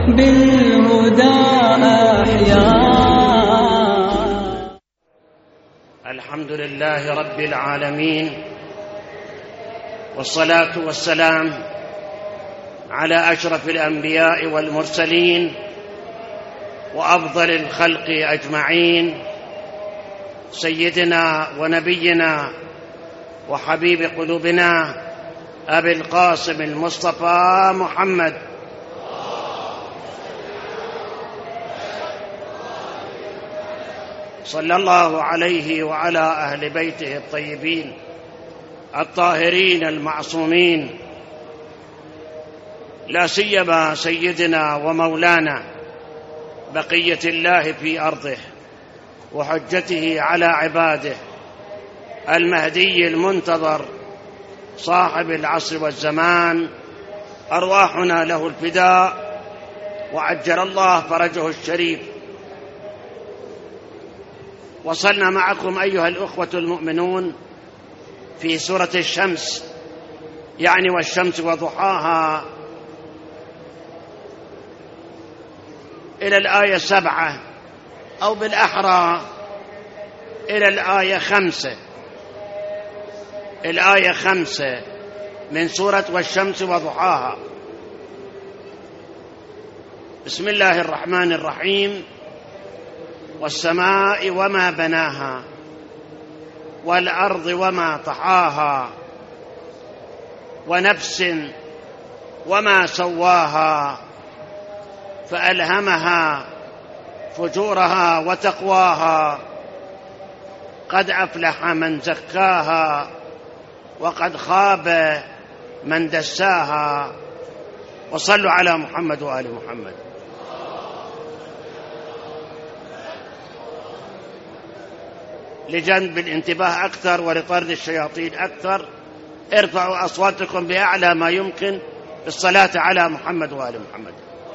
بالهدى أحيا. الحمد لله رب العالمين، والصلاة والسلام على أشرف الأنبياء والمرسلين وأفضل الخلق أجمعين، سيدنا ونبينا وحبيب قلوبنا أبي القاسم المصطفى محمد صلى الله عليه وعلى أهل بيته الطيبين الطاهرين المعصومين، لا سيما سيدنا ومولانا بقية الله في أرضه وحجته على عباده المهدي المنتظر صاحب العصر والزمان، أرواحنا له الفداء وعجل الله فرجه الشريف. وصلنا معكم أيها الأخوة المؤمنون في سورة الشمس، يعني والشمس وضحاها، إلى الآية 7 أو بالأحرى إلى الآية 5، الآية 5 من سورة والشمس وضحاها. بسم الله الرحمن الرحيم: والسماء وما بناها والأرض وما طحاها ونفس وما سواها فألهمها فجورها وتقواها، قد أفلح من زكاها وقد خاب من دساها. وصلوا على محمد وآل محمد. لجنب الانتباه أكثر ولطرد الشياطين أكثر، ارفعوا أصواتكم بأعلى ما يمكن بالصلاة على محمد وآل محمد.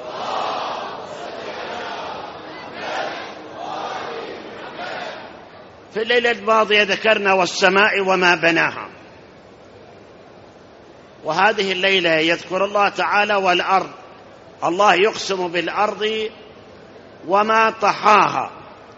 في الليلة الماضية ذكرنا والسماء وما بناها، وهذه الليلة يذكر الله تعالى والأرض. الله يقسم بالأرض وما طحاها،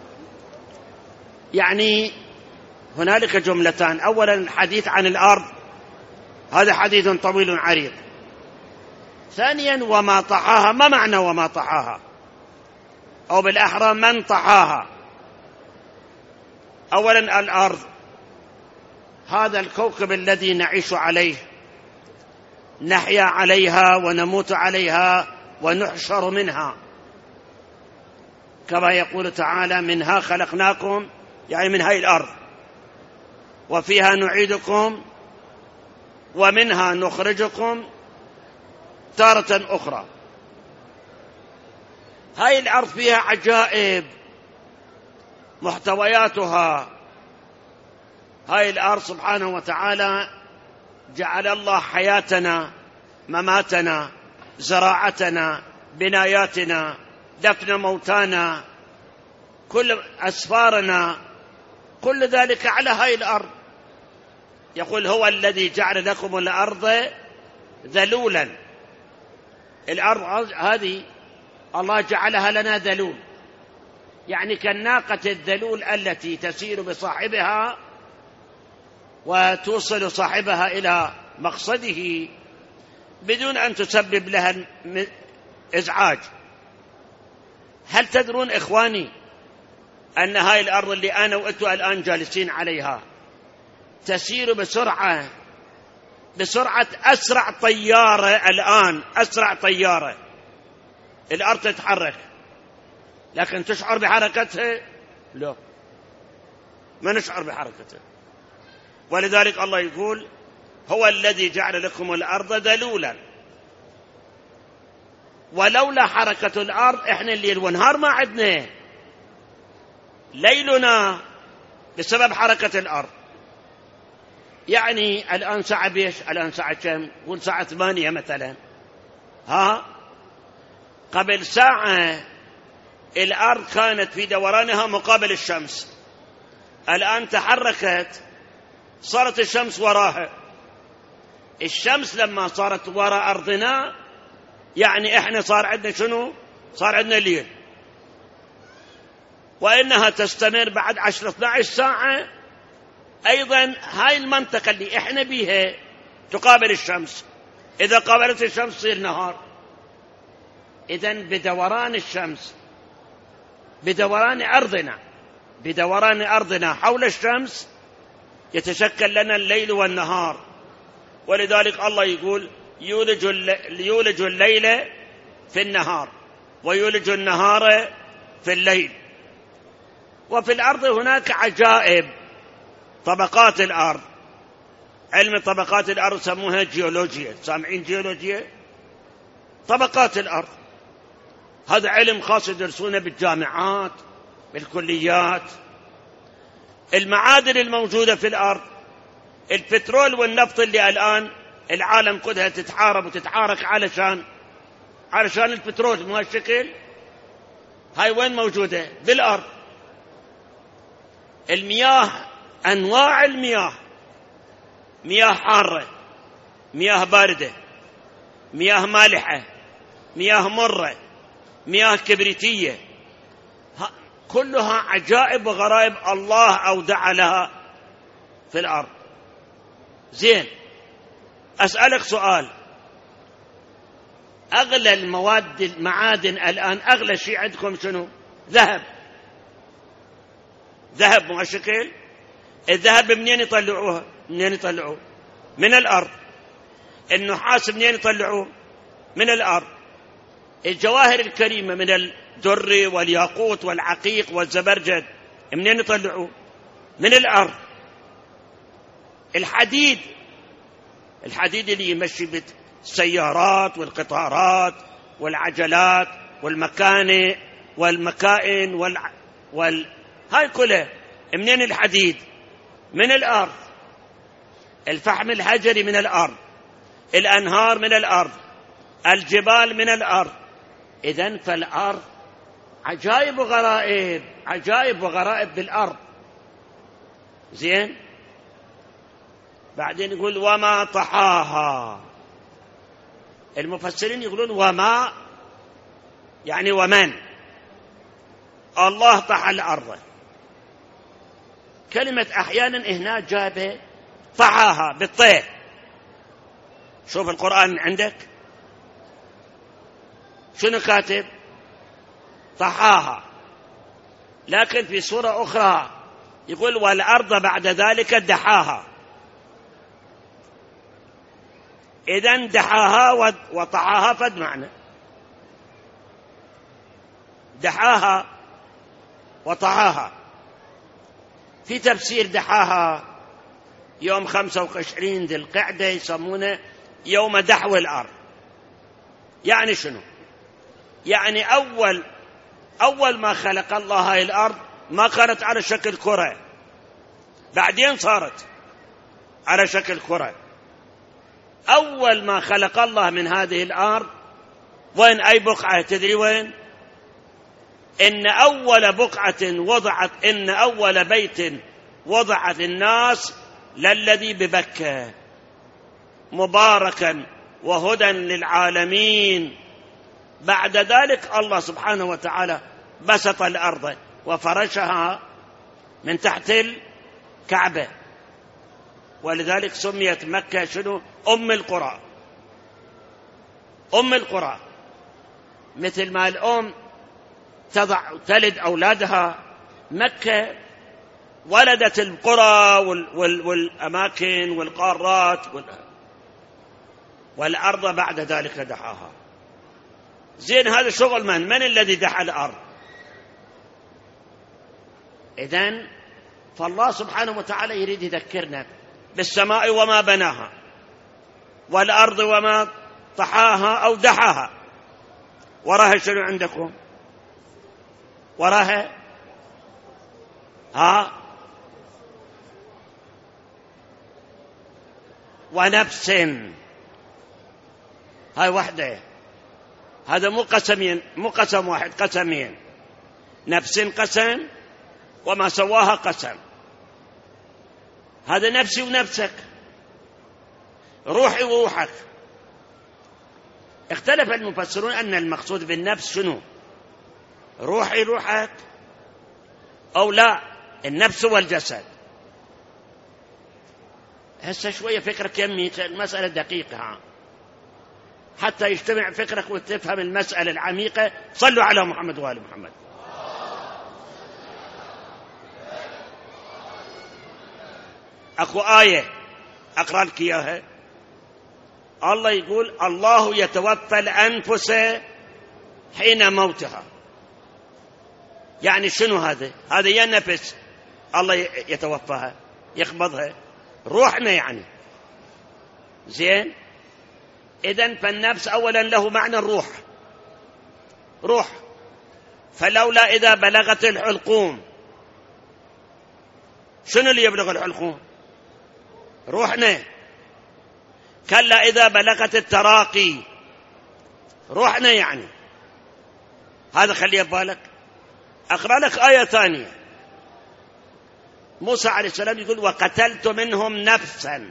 يعني هنالك جملتان: أولا الحديث عن الأرض، هذا حديث طويل عريض. ثانيا وما طحاها. ما معنى وما طحاها؟ أو بالأحرى من طحاها؟ أولا الأرض، هذا الكوكب الذي نعيش عليه، نحيا عليها ونموت عليها ونحشر منها، كما يقول تعالى: منها خلقناكم، يعني من هاي الأرض، وفيها نعيدكم ومنها نخرجكم تارة أخرى. هاي الأرض فيها عجائب محتوياتها. هاي الأرض سبحانه وتعالى جعل الله حياتنا، مماتنا، زراعتنا، بناياتنا، دفن موتانا، كل أسفارنا، كل ذلك على هاي الأرض. يقول: هو الذي جعل لكم الأرض ذلولا. الأرض هذه الله جعلها لنا ذلول، يعني كالناقة الذلول التي تسير بصاحبها وتوصل صاحبها إلى مقصده بدون أن تسبب لها إزعاج. هل تدرون إخواني أن هاي الأرض اللي أنا وأنتم الآن جالسين عليها تسير بسرعة أسرع طيارة الآن، أسرع طيارة. الأرض تتحرك، لكن تشعر بحركتها؟ لا، ما نشعر بحركتها. ولذلك الله يقول: هو الذي جعل لكم الأرض ذلولا. ولولا حركة الأرض، إحنا الليل والنهار ما عدنا، ليلنا بسبب حركة الأرض. يعني الآن ساعة بيش، الآن ساعة كم؟ قول ساعة 8 مثلا. قبل ساعة الأرض كانت في دورانها مقابل الشمس، الآن تحركت، صارت الشمس وراها. الشمس لما صارت وراء أرضنا، يعني إحنا صار عندنا شنو؟ صار عندنا ليل، وإنها تستمر بعد 10-12 ساعة. أيضا هاي المنطقة اللي إحنا بيها تقابل الشمس، إذا قابلت الشمس تصير نهار. إذن بدوران الشمس، بدوران أرضنا حول الشمس يتشكل لنا الليل والنهار. ولذلك الله يقول يولج الليل في النهار ويولج النهار في الليل. وفي الأرض هناك عجائب، طبقات الأرض، علم طبقات الأرض سموها جيولوجيا. سامعين جيولوجيا؟ طبقات الأرض، هذا علم خاص يدرسونه بالجامعات بالكليات. المعادن الموجودة في الأرض، البترول والنفط اللي الآن العالم كلها تتحارب وتتعارك علشان البترول، مو هالشكل. هاي وين موجودة؟ بالأرض. المياه، أنواع المياه، مياه حارة، مياه باردة، مياه مالحة، مياه مرة، مياه كبريتية، كلها عجائب وغرائب الله أودع لها في الأرض. زين، أسألك سؤال، أغلى المعادن الآن، أغلى شيء عندكم شنو؟ ذهب مو هالشكل. الذهب منين يطلعوه؟ من الأرض. النحاس منين يطلعوه؟ من الأرض. الجواهر الكريمة من الدر والياقوت والعقيق والزبرجد منين يطلعوه؟ من الأرض. الحديد اللي يمشي بالسيارات والقطارات والعجلات والمكائن هاي كلها منين؟ الحديد من الأرض. الفحم الحجري من الأرض. الأنهار من الأرض. الجبال من الأرض. إذن فالأرض عجائب وغرائب بالأرض. زين، بعدين يقول وما طحاها. المفسرين يقولون وما يعني ومن. الله طحى الأرض. كلمة أحيانا هنا جابه طحاها بالطيه. شوف القرآن عندك شنو كاتب؟ طحاها. لكن في سورة أخرى يقول والأرض بعد ذلك دحاها. إذن دحاها وطحاها فد معنى. دحاها وطحاها. في تفسير دحاها يوم 25 ذي القعدة يسمونه يوم دحو الأرض. يعني شنو؟ يعني أول ما خلق الله هاي الأرض ما كانت على شكل كرة، بعدين صارت على شكل كرة. أول ما خلق الله من هذه الأرض وين؟ أي بقعة تدري وين؟ إن أول بيت وضعت الناس للذي ببكة مباركا وهدى للعالمين. بعد ذلك الله سبحانه وتعالى بسط الأرض وفرشها من تحت الكعبة، ولذلك سميت مكة شنو؟ أم القرى. مثل ما الأم تلد أولادها، مكة ولدت القرى والأماكن والقارات والأرض بعد ذلك دحاها. زين، هذا شغل من الذي دحى الأرض؟ إذن فالله سبحانه وتعالى يريد يذكرنا بالسماء وما بناها والأرض وما طحاها أو دحاها. وراها شنو عندكم؟ وراها ونفس. هاي وحده، هذا مو قسم واحد، قسمين. نفس قسم وما سواها قسم. هذا نفسي ونفسك، روحي وروحك. اختلف المفسرون أن المقصود بالنفس شنو؟ روحي روحك أو لا، النفس والجسد. هسه شوية فكرك يمي، المسألة دقيقة حتى يجتمع فكرك وتفهم المسألة العميقة. صلوا على محمد وآل محمد. أخو آية أقرأ لك إياها. الله يقول: الله يتوفى الأنفس حين موتها. يعني شنو هذا؟ هذا يا نفس الله يتوفاها يقبضها، روحنا يعني. زين، إذن فالنفس أولا له معنى الروح، روح. فلولا إذا بلغت الحلقوم، شنو اللي يبلغ الحلقوم؟ روحنا. كلا إذا بلغت التراقي، روحنا يعني. هذا خليه ببالك. أقرأ لك آية ثانية. موسى عليه السلام يقول: وقتلت منهم نفسا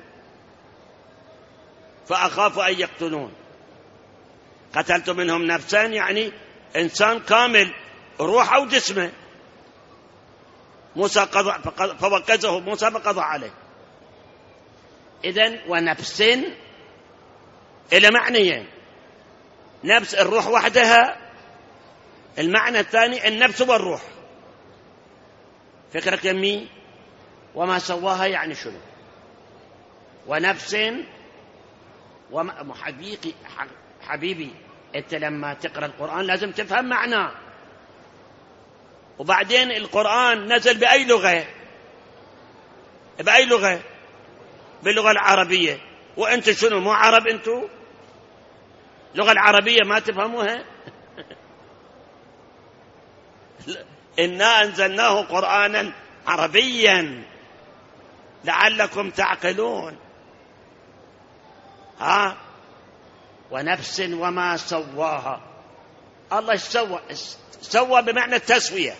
فأخاف أن يقتلون. قتلت منهم نفسا يعني إنسان كامل روحه وجسمه. موسى قضى فوكزه موسى فقضى عليه. إذن ونفس إلى معنيين: نفس الروح وحدها، المعنى الثاني النفس والروح. فكرك يمي؟ وما سواها يعني شنو؟ ونفس حبيبي أنت لما تقرأ القرآن لازم تفهم معناه. وبعدين القرآن نزل بأي لغة؟ بأي لغة؟ باللغة العربية. وأنت شنو، مو عرب أنتو؟ اللغة العربية ما تفهموها؟ إنا أنزلناه قرآنا عربيا لعلكم تعقلون. ونفس وما سواها. الله سوى بمعنى التسوية.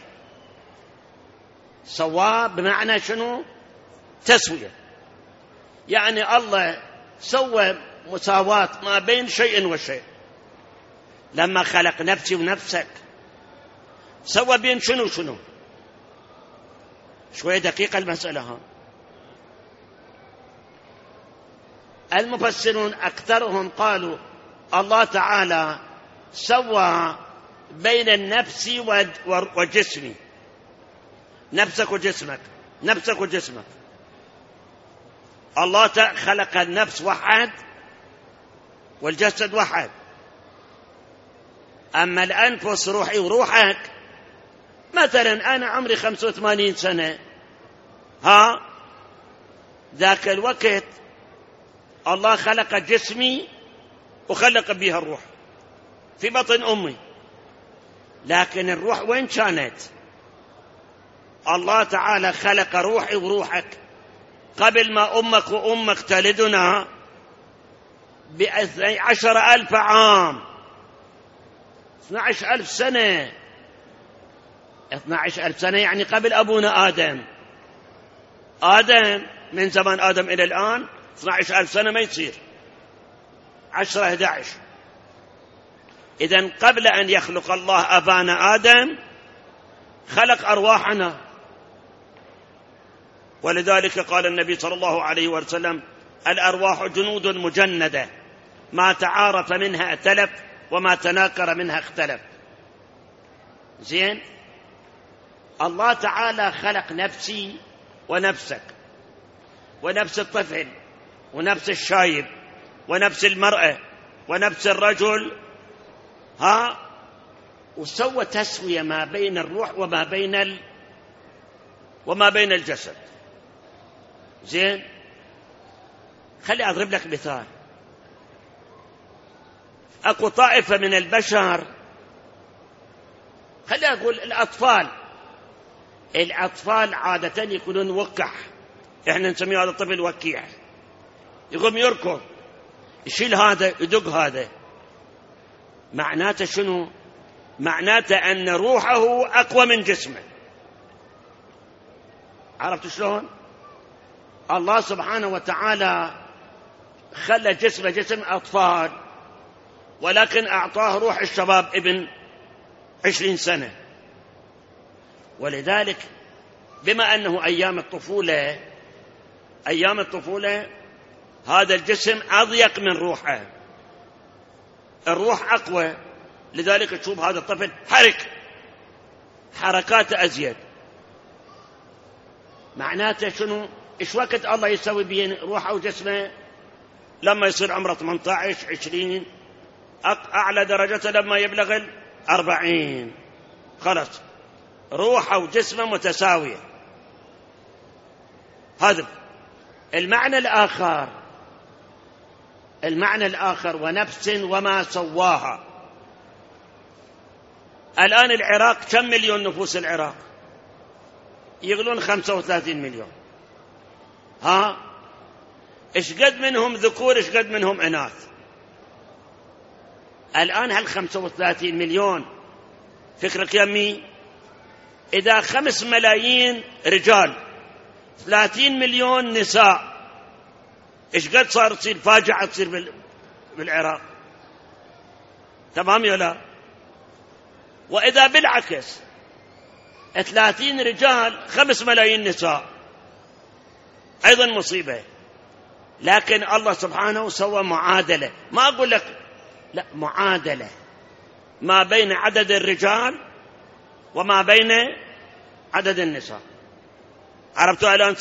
سوى بمعنى شنو؟ تسوية. يعني الله سوى مساواة ما بين شيء وشيء. لما خلق نفسي ونفسك سوى بين شنو. شوية دقيقة المسألة. المفسرون أكثرهم قالوا الله تعالى سوى بين النفس والجسم. نفسك وجسمك، نفسك وجسمك. الله خلق النفس واحد والجسد واحد. أما الأنفس روحي وروحك، مثلا أنا عمري 85 سنة، ذاك الوقت الله خلق جسمي وخلق بها الروح في بطن أمي. لكن الروح وين كانت؟ الله تعالى خلق روحي وروحك قبل ما أمك وأمك تلدنا ب12,000 عام، 12,000 سنة. 12,000 سنة يعني قبل أبونا آدم من زمان آدم إلى الآن 12,000 سنة ما يصير 10 11. إذن قبل أن يخلق الله أبانا آدم خلق أرواحنا. ولذلك قال النبي صلى الله عليه وسلم: الأرواح جنود مجندة ما تعارف منها ائتلف وما تناكر منها اختلف. زين، الله تعالى خلق نفسي ونفسك ونفس الطفل ونفس الشايب ونفس المرأة ونفس الرجل، وسوى تسوية ما بين الروح وما بين الجسد. زين، خلي أضرب لك مثال. أكو طائفة من البشر، خلي أقول الأطفال عادة يكونون وقح، إحنا نسميه هذا الطفل وكيح، يقوم يركض يشيل هذا يدق هذا. معناته شنو؟ معناته أن روحه أقوى من جسمه. عرفت شلون؟ الله سبحانه وتعالى خلى جسمه جسم أطفال، ولكن أعطاه روح الشباب ابن 20 سنة ولذلك بما أنه أيام الطفولة هذا الجسم أضيق من روحه، الروح أقوى، لذلك تشوف هذا الطفل حركاته أزيد. معناته شنو؟ إيش وقت الله يسوي بين روحه وجسمه؟ لما يصير عمره 18 20، أعلى درجته لما يبلغ 40، خلاص روحه وجسمه متساوية. هذا المعنى الآخر ونفس وما سواها. الآن العراق كم مليون نفوس؟ العراق يقولون 35 مليون. إيش قد منهم ذكور إيش قد منهم إناث؟ الآن هل 35 مليون فكرك يمي؟ إذا 5 ملايين رجال 30 مليون نساء، إيش قد صار تصير فاجعة تصير بالعراق؟ تمام يا لا؟ وإذا بالعكس 30 رجال 5 ملايين نساء، أيضا مصيبة. لكن الله سبحانه سوى معادلة، ما أقول لك لا، معادلة ما بين عدد الرجال وما بين عدد النساء. عرفتوا الآن؟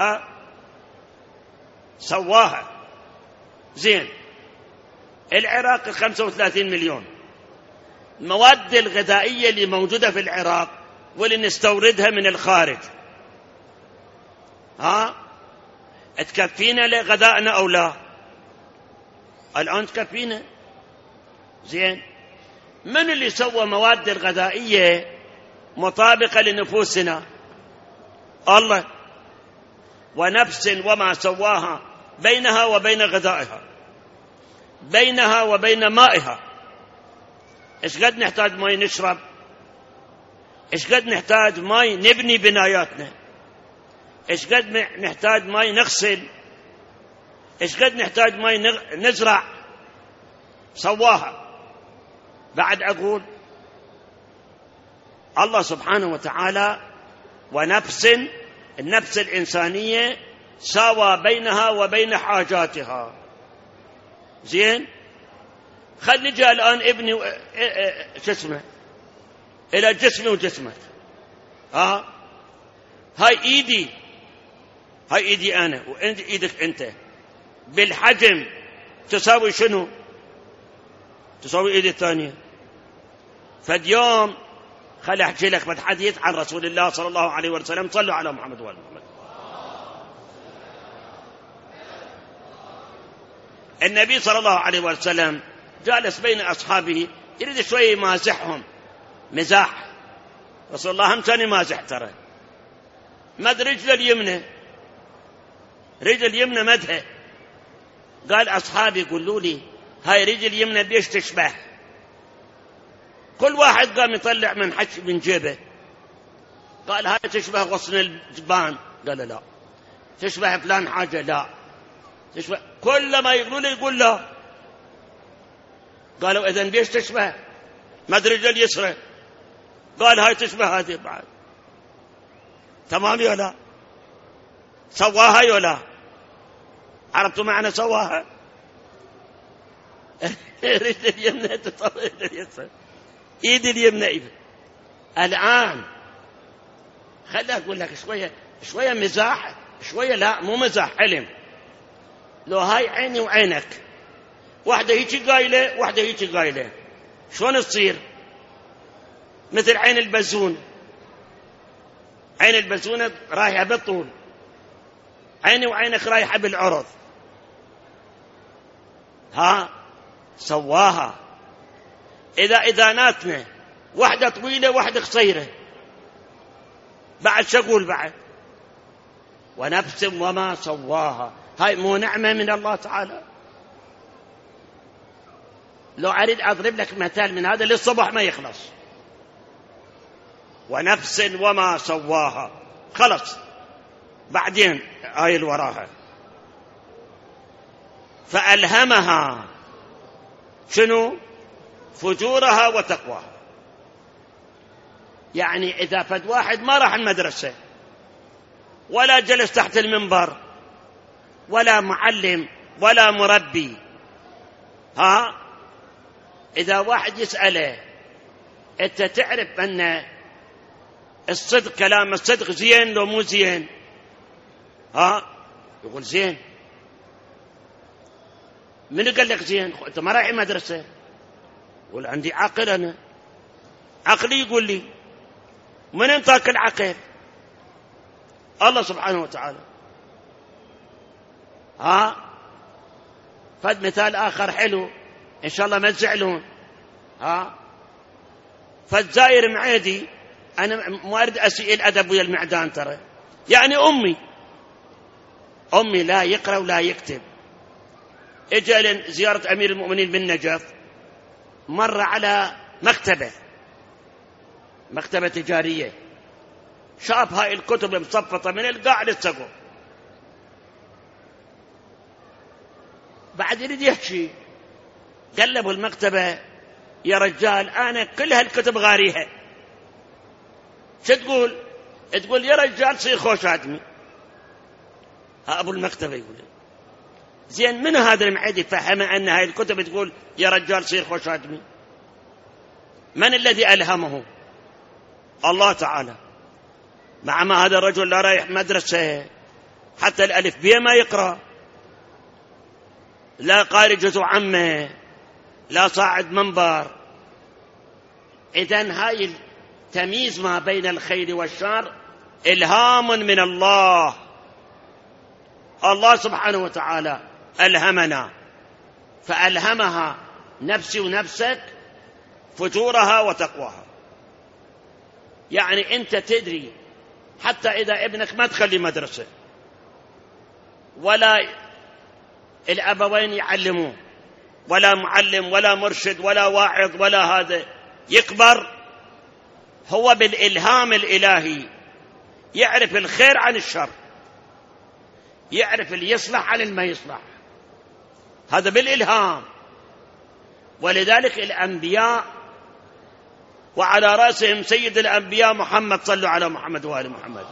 سواها زين. العراق 35 مليون، المواد الغذائية اللي موجودة في العراق واللي نستوردها من الخارج تكفينا لغذائنا أو لا؟ الآن تكفينا. زين، من اللي سوى مواد الغذائية مطابقة لنفوسنا؟ الله. ونفس وما سواها بينها وبين غذائها، بينها وبين مائها. إيش قد نحتاج ماء نشرب؟ إيش قد نحتاج ماء نبني بناياتنا؟ إيش قد نحتاج ماء نغسل؟ إيش قد نحتاج ماء نزرع؟ سواها. بعد أقول الله سبحانه وتعالى ونفس، النفس الإنسانية ساوى بينها وبين حاجاتها. زين، خل نجي الآن ابني جسمه إلى جسمي وجسمك. هاي إيدي أنا وإنت إيدك أنت بالحجم تساوي شنو؟ تساوي إيدي الثانية. فاليوم خلي أحكي لك بحديث عن رسول الله صلى الله عليه وسلم. صلوا على محمد وآل محمد. النبي صلى الله عليه وسلم جالس بين أصحابه يريد شوية يمازحهم مزاح. رسول الله هم كان يمازح، ترى مد رجل اليمنى مدها. قال أصحابي قولوا لي هاي رجل اليمنى بيش تشبه؟ كل واحد قام يطلع من جيبه. قال هاي تشبه غصن الجبان. قال لا. تشبه فلان حاجة؟ لا. تشبه. كل ما يقولوا لي يقول لا. قالوا إذن بيش تشبه؟ مد رجل اليسرى. قال هاي تشبه هذه بعد. تمام يا لا؟ سواها يا لا؟ عرفتوا معنى سواها؟ رجل اليمنى تطور رجل اليسرى، ايد اليمنى. الآن خلي أقول لك شوية مزاح، شوية لا مو مزاح، علم. لو هاي عيني وعينك، واحدة هيك قايلة واحدة هيك قايلة، شلون تصير؟ مثل عين البزون. عين البزونة رايحة بالطول، عيني وعينك رايحة بالعرض. سواها. إذا إذاناتنا واحدة طويلة واحدة قصيرة، بعد شقول بعد. ونفس وما سواها، هاي مو نعمة من الله تعالى؟ لو أريد أضرب لك مثال من هذا للصبح ما يخلص. ونفس وما سواها، خلص. بعدين آية وراها، فألهمها شنو؟ فجورها وتقواها. يعني إذا فد واحد ما راح المدرسة ولا جلس تحت المنبر ولا معلم ولا مربي، إذا واحد يسأله أنت تعرف أن الصدق، كلام الصدق زين لو مو زين؟ يقول زين. من قال لك زين؟ أنت ما رايح مدرسة. يقول عندي عقل، أنا عقلي يقول لي. من انطاك العقل؟ الله سبحانه وتعالى. فد مثال آخر حلو إن شاء الله ما تزعلون. فد زاير معيدي، أنا ما أريد أسيء الأدب ويا المعدان ترى، يعني أمي لا يقرأ ولا يكتب. إجا زيارة أمير المؤمنين بالنجف، مر على مكتبة تجارية، شاف هاي الكتب مصفطة من القاع للسقف. بعد يريد يحكي، قلبوا المكتبة، يا رجال أنا كل هالكتب غاريها. شو تقول؟ تقول يا رجال صير خوش آدمي. أبو المكتبة يقول زين، من هذا المعيد فهم أن هاي الكتب تقول يا رجال صير خوش آدمي؟ من الذي ألهمه؟ الله تعالى. مع ما هذا الرجل لا رايح مدرسة، حتى الألف بيه ما يقرأ، لا قارئ جزء عامة، لا صاعد منبر. إذن هاي التمييز ما بين الخير والشر إلهام من الله. الله سبحانه وتعالى ألهمنا، فألهمها نفسي ونفسك فجورها وتقواها. يعني أنت تدري حتى إذا ابنك ما تخلي مدرسة ولا الأبوين يعلموه ولا معلم ولا مرشد ولا واعظ ولا هذا، يكبر هو بالإلهام الإلهي يعرف الخير عن الشر، يعرف اللي يصلح عن اللي ما يصلح، هذا بالإلهام. ولذلك الأنبياء وعلى رأسهم سيد الأنبياء محمد، صلوا على محمد وآل محمد،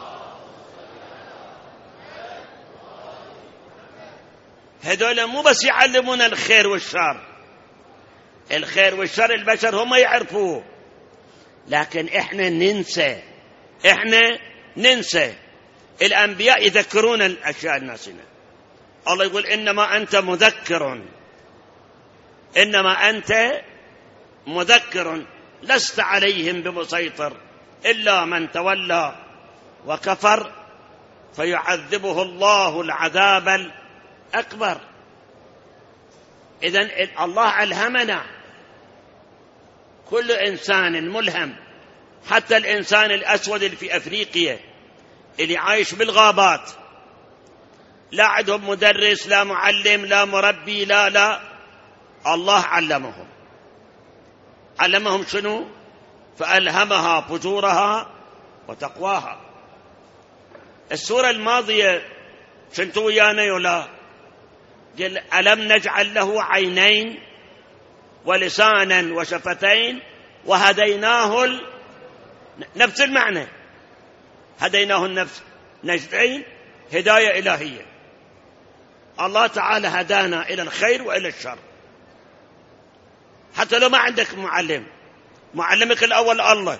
هذول مو بس يعلمون الخير والشر، الخير والشر البشر هم يعرفوه، لكن احنا ننسى. الأنبياء يذكرون الأشياء الناسية. الله يقول إنما أنت مذكر لست عليهم بمسيطر إلا من تولى وكفر فيعذبه الله العذاب الأكبر. إذن الله ألهمنا، كل إنسان ملهم، حتى الإنسان الأسود اللي في أفريقيا اللي عايش بالغابات، لا عندهم مدرس لا معلم لا مربي لا الله علمهم شنو؟ فألهمها فجورها وتقواها. السورة الماضية شنتوا ويانا ولا؟ قل ألم نجعل له عينين ولسانا وشفتين وهديناه نفس المعنى، هديناه النجدين، هداية إلهية. الله تعالى هدانا إلى الخير وإلى الشر. حتى لو ما عندك معلمك الأول الله،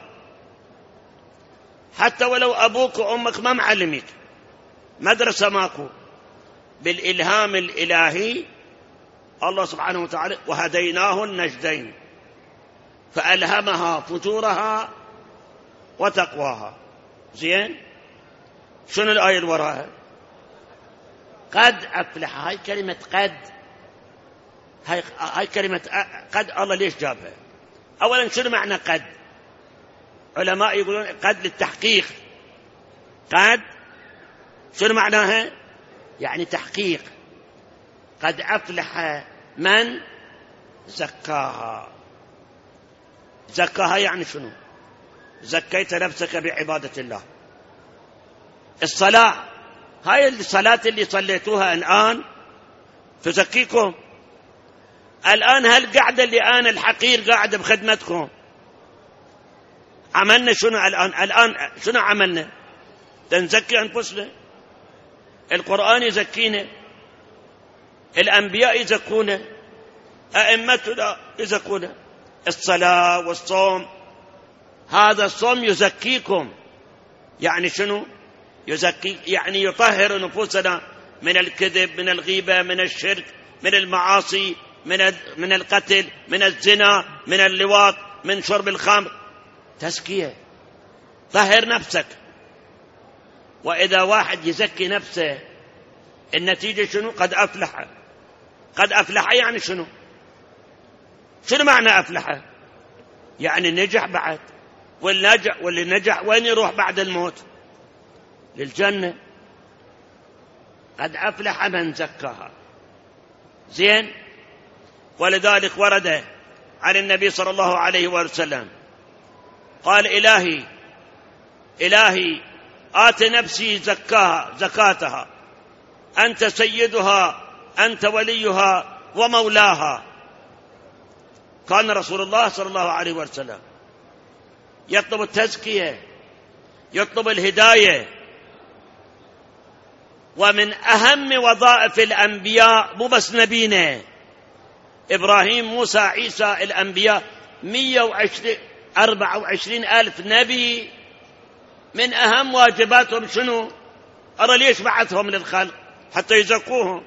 حتى ولو أبوك وأمك ما معلمك، مدرسة ماكو، بالإلهام الإلهي الله سبحانه وتعالى وهديناه النجدين فألهمها فجورها وتقواها. زين، شنو الآية اللي وراها؟ قد أفلح. هاي كلمة قد، هاي كلمة قد الله ليش جابها؟ أولا شنو معنى قد؟ علماء يقولون قد للتحقيق. قد شنو معناها؟ يعني تحقيق. قد أفلح من زكاها. زكاها يعني شنو؟ زكيت نفسك بعبادة الله. الصلاة، هاي الصلاة اللي صليتوها الآن تزكيكم. الآن هالقعدة اللي أنا الحقير قاعدة بخدمتكم عملنا شنو الآن شنو عملنا؟ نزكي أنفسنا. القرآن يزكينا، الأنبياء يزكونا، أئمتنا يزكونا، الصلاة والصوم. هذا الصوم يزكيكم، يعني شنو؟ يزكي يعني يطهر نفوسنا من الكذب، من الغيبة، من الشرك، من المعاصي، من القتل، من الزنا، من اللواط، من شرب الخمر. تزكية، طهر نفسك. وإذا واحد يزكي نفسه النتيجة شنو؟ قد أفلح. قد أفلح يعني شنو؟ شنو معنى أفلح؟ يعني نجح بعد. واللي نجح وين يروح بعد الموت؟ للجنة. قد أفلح من زكاها. زين. ولذلك ورد عن النبي صلى الله عليه وسلم قال: إلهي آت نفسي زكاتها، أنت سيدها، أنت وليها ومولاها. كان رسول الله صلى الله عليه وسلم يطلب التزكية، يطلب الهداية. ومن أهم وظائف الأنبياء، مو بس نبينا إبراهيم، موسى، عيسى، الأنبياء 124,000 نبي، من أهم واجباتهم شنو؟ أرى ليش بعثهم للخلق؟ حتى يزكوهم.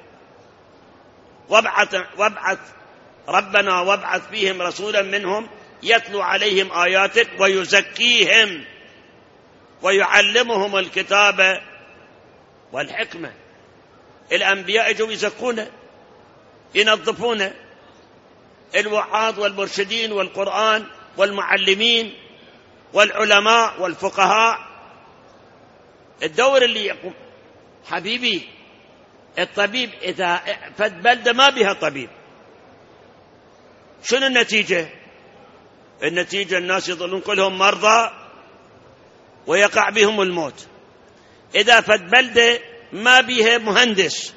وابعث ربنا وابعث فيهم رسولا منهم يتلو عليهم آياتك ويزكيهم ويعلمهم الكتاب والحكمة. الأنبياء يجوا يزكونا، ينظفونا، الوعاظ والمرشدين والقرآن والمعلمين والعلماء والفقهاء. الدور اللي يقوم. حبيبي، الطبيب إذا فد بلدة ما بها طبيب، شنو النتيجة؟ النتيجة الناس يظلون كلهم مرضى ويقع بهم الموت. إذا فد بلدة ما بها مهندس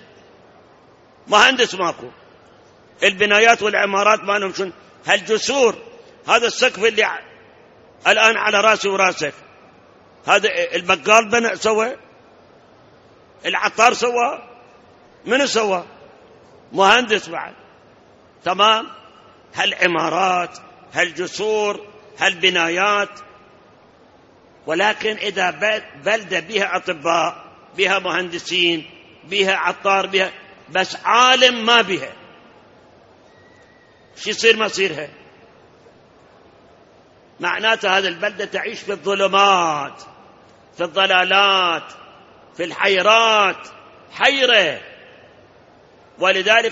ماكو. البنايات والعمارات ما لهم شنو؟ هالجسور، هذا السقف اللي الآن على راسي وراسك، هذا البقال بنى سوى، العطار سوى، من سوى؟ مهندس بعد. تمام. هالعمارات، هالجسور، هالبنايات. ولكن إذا بلدة بها أطباء، بها مهندسين، بها عطار، بها بس عالم ما بها، شو يصير مصيرها؟ معناته هذه البلدة تعيش في الظلمات، في الضلالات، في الحيرات، حيرة. ولذلك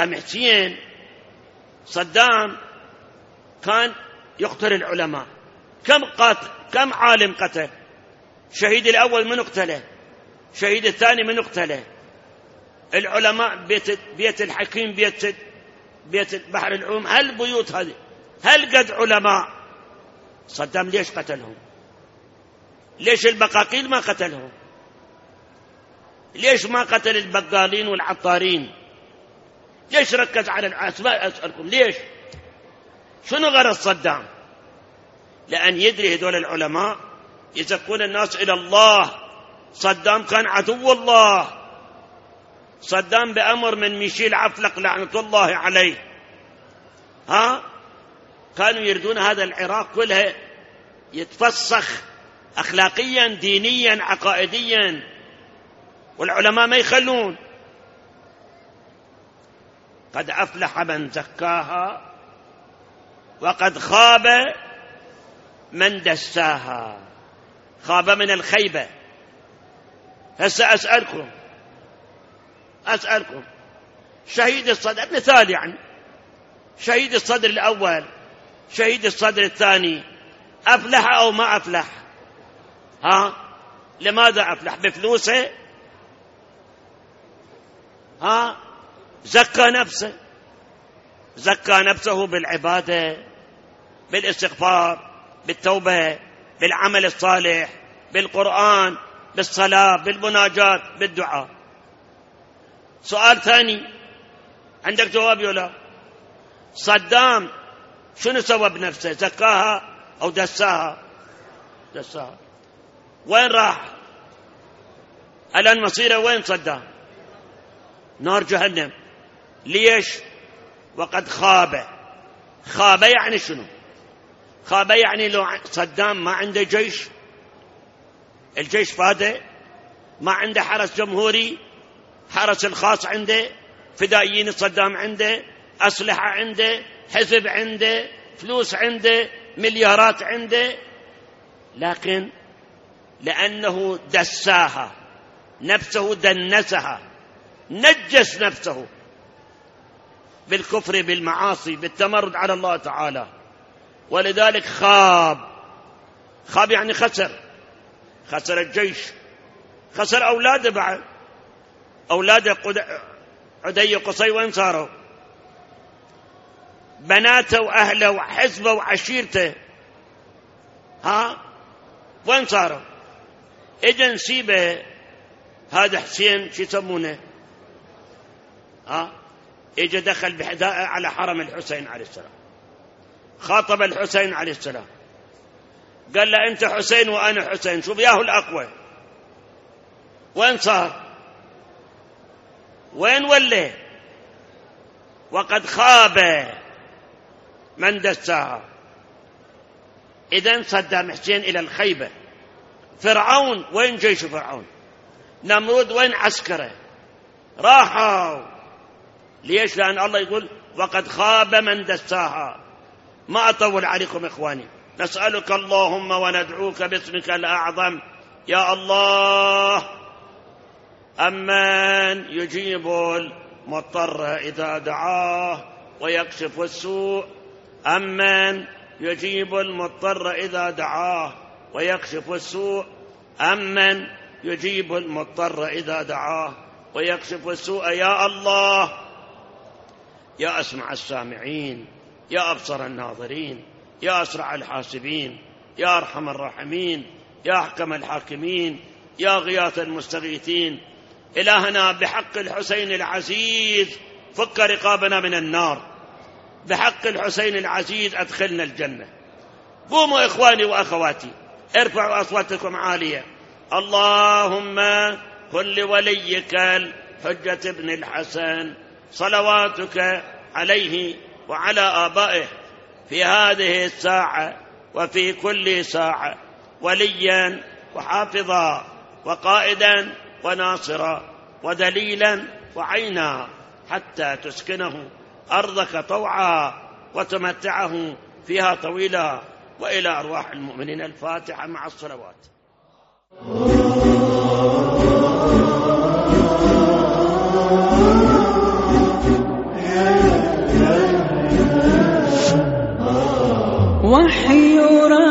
صدام كان يقتل العلماء. كم عالم قتل؟ شهيد الأول من قتله، شهيد الثاني من قتله. العلماء بيت الحكيم، بيت بحر العلوم، هالبيوت هذه هل قد علماء؟ صدام ليش قتلهم؟ ليش البقاقيل ما قتلهم؟ ليش ما قتل البقالين والعطارين؟ ليش ركز على الأسماء؟ أسألكم ليش؟ شنو غرض صدام؟ لأن يدري هذول العلماء يزكون الناس إلى الله. صدام كان عدو الله. صدام بأمر من ميشيل عفلق لعنة الله عليه، كانوا يريدون هذا العراق كلها يتفسخ أخلاقيا، دينيا، عقائديا، والعلماء ما يخلون. قد أفلح من زكاها وقد خاب من دساها. خاب من الخيبة. هسه أسألكم شهيد الصدر، مثال يعني، شهيد الصدر الأول، شهيد الصدر الثاني، أفلح أو ما أفلح؟ لماذا أفلح؟ بفلوسه؟ زكى نفسه بالعبادة، بالاستغفار، بالتوبة، بالعمل الصالح، بالقرآن، بالصلاة، بالمناجات، بالدعاء. سؤال ثاني، عندك جواب ولا؟ صدام شنو سوى بنفسه؟ زكاها أو دساها؟ دساها. وين راح؟ الآن مصيره وين؟ صدام نار جهنم. ليش؟ وقد خاب. خاب يعني شنو؟ خاب يعني لو صدام ما عنده جيش، الجيش فاده، ما عنده حرس جمهوري، حرس الخاص عنده، فدائيين صدام عنده، أسلحة عنده، حزب عنده، فلوس عنده، مليارات عنده، لكن لأنه دساها، نفسه دنسها، نجس نفسه بالكفر بالمعاصي بالتمرد على الله تعالى، ولذلك خاب. خاب يعني خسر، خسر الجيش، خسر أولاده بعد. أولاده عدي قصي وين صاروا؟ بناته وأهله وحزبه وعشيرته وين صاروا؟ إجا نسيبه هذا حسين شو يسمونه إجا دخل بحذاءه على حرم الحسين عليه السلام، خاطب الحسين عليه السلام، قال له أنت حسين وأنا حسين، شوف ياهو الأقوى. وين صار؟ وين ولي؟ وقد خاب من دساها. إذن صدام حسين إلى الخيبة. فرعون وين جيش فرعون؟ نمرود وين عسكره؟ راحوا. ليش؟ لأن الله يقول وقد خاب من دساها. ما أطول عليكم إخواني، نسألك اللهم وندعوك باسمك الأعظم يا الله أمن يجيب المضطر إذا دعاه ويكشف السوء، أمن يجيب المضطر إذا دعاه ويكشف السوء، أمن يجيب المضطر إذا دعاه ويكشف السوء. يا الله يا أسمع السامعين، يا أبصر الناظرين، يا أسرع الحاسبين، يا أرحم الراحمين، يا أحكم الحاكمين، يا غياث المستغيثين. إلهنا بحق الحسين العزيز فك رقابنا من النار، بحق الحسين العزيز أدخلنا الجنة. قوموا إخواني وأخواتي، ارفعوا أصواتكم عالية. اللهم كن لوليك الحجة بن الحسن صلواتك عليه وعلى آبائه في هذه الساعة وفي كل ساعة وليا وحافظا وقائدا وناصرا ودليلا وعينا، حتى تسكنه أرضك طوعا وتمتعه فيها طويلا. وإلى أرواح المؤمنين الفاتحة مع الصلوات. وحي